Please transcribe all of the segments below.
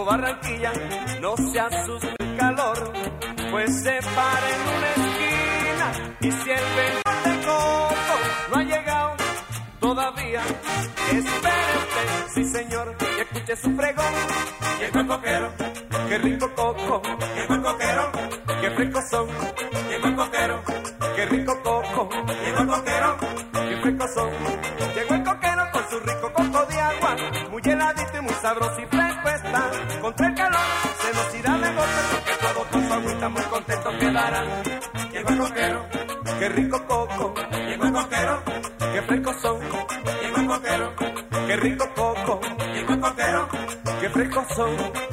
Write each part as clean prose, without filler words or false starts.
Barranquilla, no se asuste el calor, pues se para en una esquina. Y si el vendedor de coco no ha llegado todavía, espere usted, sí señor, y escuche su pregón. Llegó el coquero, qué rico coco. Llegó el coquero, qué frescos son. Llegó el coquero, qué rico coco. Llegó el coquero, qué frescos son. Llegó el coquero con su rico coco de agua, muy heladito y muy sabroso y fresco está. Contra el calor se nos irá de golpe, porque todos con su agüita muy contentos quedarán. Llegó el coquero, qué rico coco. Llegó el coquero, qué frescos son. Llegó el coquero, qué rico coco. Llegó el coquero, qué frescos son.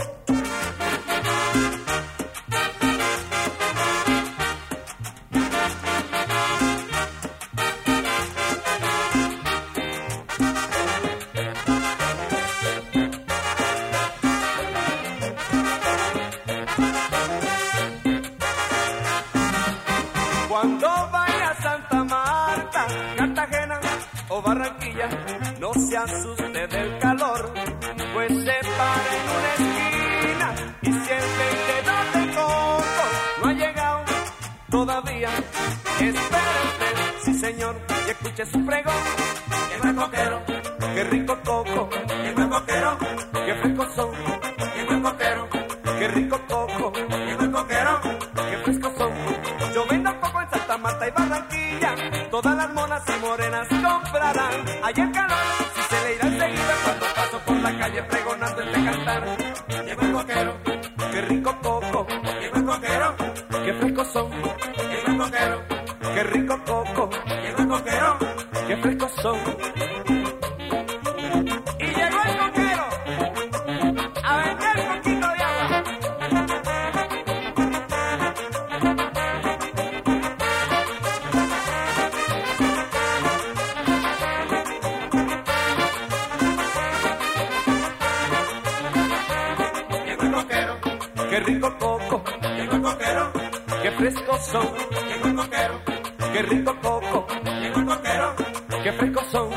Cuando vaya a Santa Marta, Cartagena o Barranquilla, no se asuste del calor, pues se para en una esquina. Y si el vendedor de coco no ha llegado todavía, espere usted, sí señor, y escuche su pregón. Llegó el coquero, qué rico coco. Llegó el coquero, qué frescos son. Llegó el coquero, qué rico coco. Llegó el coquero, qué frescos son. Yo vendo coco en Santa Marta y Barranquilla, todas las monas y morenas comprarán. Allá el calor, si se le irá enseguida, cuando paso por la calle pregonando el de cantar. Llegó el coquero, qué rico coco. Llegó el coquero, qué frescos son. Llegó el coquero, qué rico coco. Llegó el coquero, qué frescos son. Y llegó el coquero a vender coquito de agua. Qué rico coco. Llegó el coquero, qué frescos son. Llegó el coquero, qué rico coco. Llegó el coquero, qué frescos son.